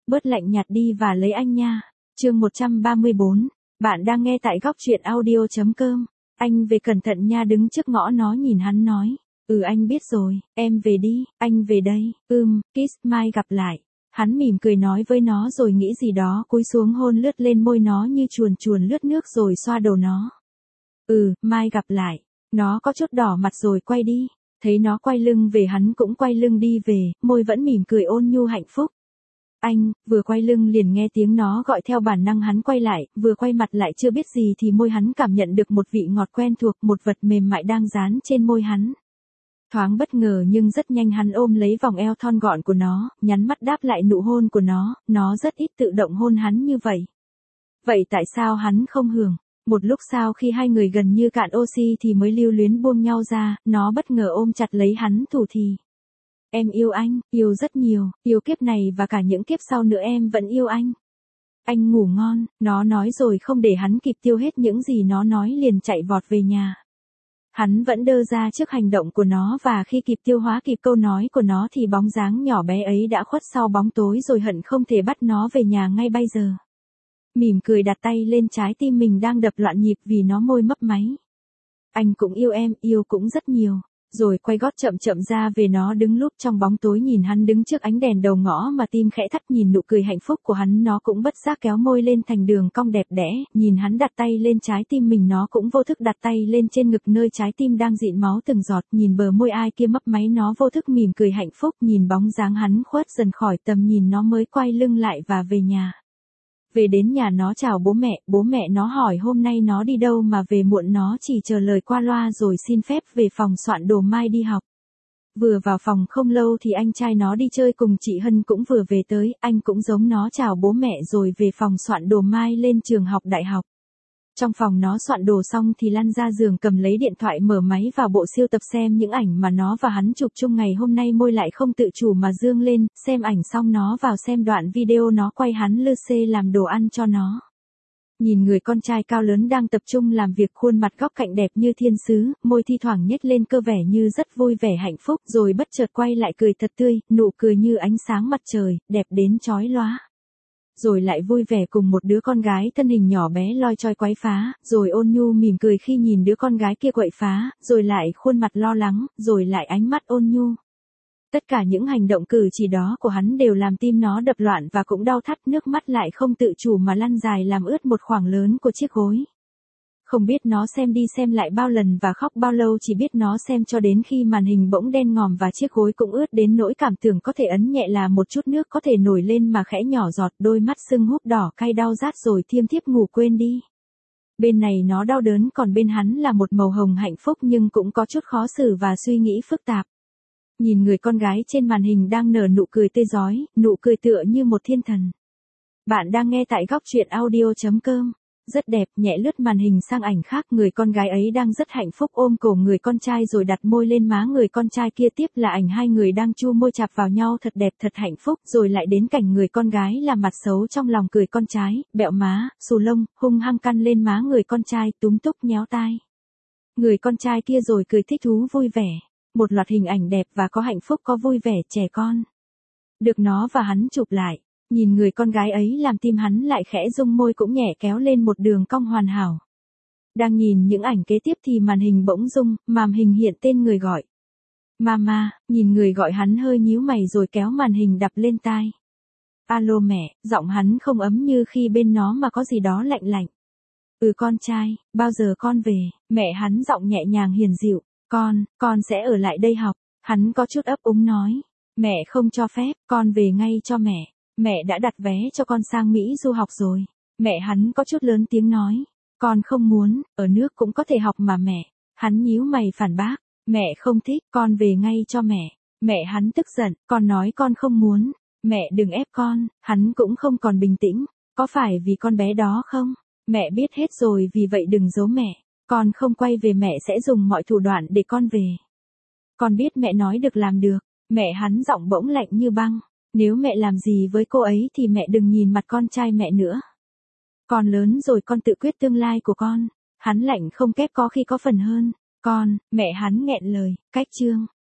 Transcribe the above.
bớt lạnh nhạt đi và lấy anh nha. Chương 134. Bạn đang nghe tại góc truyện audio.com. Anh về cẩn thận nha, đứng trước ngõ nó nhìn hắn nói. Anh biết rồi, em về đi, anh về đây. Kiss, mai gặp lại. Hắn mỉm cười nói với nó rồi nghĩ gì đó cúi xuống hôn lướt lên môi nó như chuồn chuồn lướt nước rồi xoa đầu nó. Mai gặp lại. Nó có chút đỏ mặt rồi quay đi. Thấy nó quay lưng về hắn cũng quay lưng đi về, môi vẫn mỉm cười ôn nhu hạnh phúc. Anh, vừa quay lưng liền nghe tiếng nó gọi theo bản năng hắn quay lại, vừa quay mặt lại chưa biết gì thì môi hắn cảm nhận được một vị ngọt quen thuộc, một vật mềm mại đang dán trên môi hắn. Thoáng bất ngờ nhưng rất nhanh hắn ôm lấy vòng eo thon gọn của nó, nhắn mắt đáp lại nụ hôn của nó rất ít tự động hôn hắn như vậy. Vậy tại sao hắn không hưởng? Một lúc sau khi hai người gần như cạn oxy thì mới lưu luyến buông nhau ra, nó bất ngờ ôm chặt lấy hắn thủ thì. Em yêu anh, yêu rất nhiều, yêu kiếp này và cả những kiếp sau nữa em vẫn yêu anh. Anh ngủ ngon, nó nói rồi không để hắn kịp tiêu hết những gì nó nói liền chạy vọt về nhà. Hắn vẫn đơ ra trước hành động của nó và khi kịp tiêu hóa kịp câu nói của nó thì bóng dáng nhỏ bé ấy đã khuất sau bóng tối rồi hận không thể bắt nó về nhà ngay bây giờ. Mỉm cười đặt tay lên trái tim mình đang đập loạn nhịp vì nó môi mấp máy. Anh cũng yêu em, yêu cũng rất nhiều. Rồi quay gót chậm chậm ra về, nó đứng lúp trong bóng tối nhìn hắn đứng trước ánh đèn đầu ngõ mà tim khẽ thắt, nhìn nụ cười hạnh phúc của hắn nó cũng bất giác kéo môi lên thành đường cong đẹp đẽ, nhìn hắn đặt tay lên trái tim mình nó cũng vô thức đặt tay lên trên ngực nơi trái tim đang dịn máu từng giọt, nhìn bờ môi ai kia mấp máy nó vô thức mỉm cười hạnh phúc, nhìn bóng dáng hắn khuất dần khỏi tầm nhìn nó mới quay lưng lại và về nhà. Về đến nhà nó chào bố mẹ nó hỏi hôm nay nó đi đâu mà về muộn, nó chỉ chờ lời qua loa rồi xin phép về phòng soạn đồ mai đi học. Vừa vào phòng không lâu thì anh trai nó đi chơi cùng chị Hân cũng vừa về tới, anh cũng giống nó chào bố mẹ rồi về phòng soạn đồ mai lên trường học đại học. Trong phòng nó soạn đồ xong thì lăn ra giường cầm lấy điện thoại mở máy vào bộ siêu tập xem những ảnh mà nó và hắn chụp chung ngày hôm nay, môi lại không tự chủ mà dương lên, xem ảnh xong nó vào xem đoạn video nó quay hắn lơ xê làm đồ ăn cho nó. Nhìn người con trai cao lớn đang tập trung làm việc, khuôn mặt góc cạnh đẹp như thiên sứ, môi thi thoảng nhếch lên cơ vẻ như rất vui vẻ hạnh phúc, rồi bất chợt quay lại cười thật tươi, nụ cười như ánh sáng mặt trời, đẹp đến chói lóa. Rồi lại vui vẻ cùng một đứa con gái thân hình nhỏ bé loi choi quấy phá, rồi ôn nhu mỉm cười khi nhìn đứa con gái kia quậy phá, rồi lại khuôn mặt lo lắng, rồi lại ánh mắt ôn nhu. Tất cả những hành động cử chỉ đó của hắn đều làm tim nó đập loạn và cũng đau thắt, nước mắt lại không tự chủ mà lăn dài làm ướt một khoảng lớn của chiếc gối. Không biết nó xem đi xem lại bao lần và khóc bao lâu, chỉ biết nó xem cho đến khi màn hình bỗng đen ngòm và chiếc gối cũng ướt đến nỗi cảm tưởng có thể ấn nhẹ là một chút nước có thể nổi lên mà khẽ nhỏ giọt, đôi mắt sưng húp đỏ cay đau rát rồi thiêm thiếp ngủ quên đi. Bên này nó đau đớn còn bên hắn là một màu hồng hạnh phúc nhưng cũng có chút khó xử và suy nghĩ phức tạp. Nhìn người con gái trên màn hình đang nở nụ cười tươi rói, nụ cười tựa như một thiên thần. Bạn đang nghe tại góc truyện audio.com. Rất đẹp, nhẹ lướt màn hình sang ảnh khác, người con gái ấy đang rất hạnh phúc ôm cổ người con trai rồi đặt môi lên má người con trai kia, tiếp là ảnh hai người đang chu môi chạp vào nhau thật đẹp thật hạnh phúc, rồi lại đến cảnh người con gái làm mặt xấu trong lòng cười con trai, bẹo má, xù lông, hung hăng căn lên má người con trai, túm túc nhéo tai. Người con trai kia rồi cười thích thú vui vẻ. Một loạt hình ảnh đẹp và có hạnh phúc có vui vẻ trẻ con. Được nó và hắn chụp lại. Nhìn người con gái ấy làm tim hắn lại khẽ rung, môi cũng nhẹ kéo lên một đường cong hoàn hảo. Đang nhìn những ảnh kế tiếp thì màn hình bỗng rung, màn hình hiện tên người gọi. Mama, nhìn người gọi hắn hơi nhíu mày rồi kéo màn hình đập lên tai. Alo mẹ, giọng hắn không ấm như khi bên nó mà có gì đó lạnh lạnh. Con trai, bao giờ con về? Mẹ hắn giọng nhẹ nhàng hiền dịu. Con sẽ ở lại đây học. Hắn có chút ấp úng nói. Mẹ không cho phép, con về ngay cho mẹ. Mẹ đã đặt vé cho con sang Mỹ du học rồi. Mẹ hắn có chút lớn tiếng nói. Con không muốn, ở nước cũng có thể học mà mẹ. Hắn nhíu mày phản bác. Mẹ không thích, con về ngay cho mẹ. Mẹ hắn tức giận, con nói con không muốn. Mẹ đừng ép con, hắn cũng không còn bình tĩnh. Có phải vì con bé đó không? Mẹ biết hết rồi, vì vậy đừng giấu mẹ. Con không quay về mẹ sẽ dùng mọi thủ đoạn để con về. Con biết mẹ nói được làm được. Mẹ hắn giọng bỗng lạnh như băng. Nếu mẹ làm gì với cô ấy thì mẹ đừng nhìn mặt con trai mẹ nữa. Con lớn rồi, con tự quyết tương lai của con. Hắn lạnh không kép có khi có phần hơn. Con, mẹ hắn nghẹn lời, cách chương.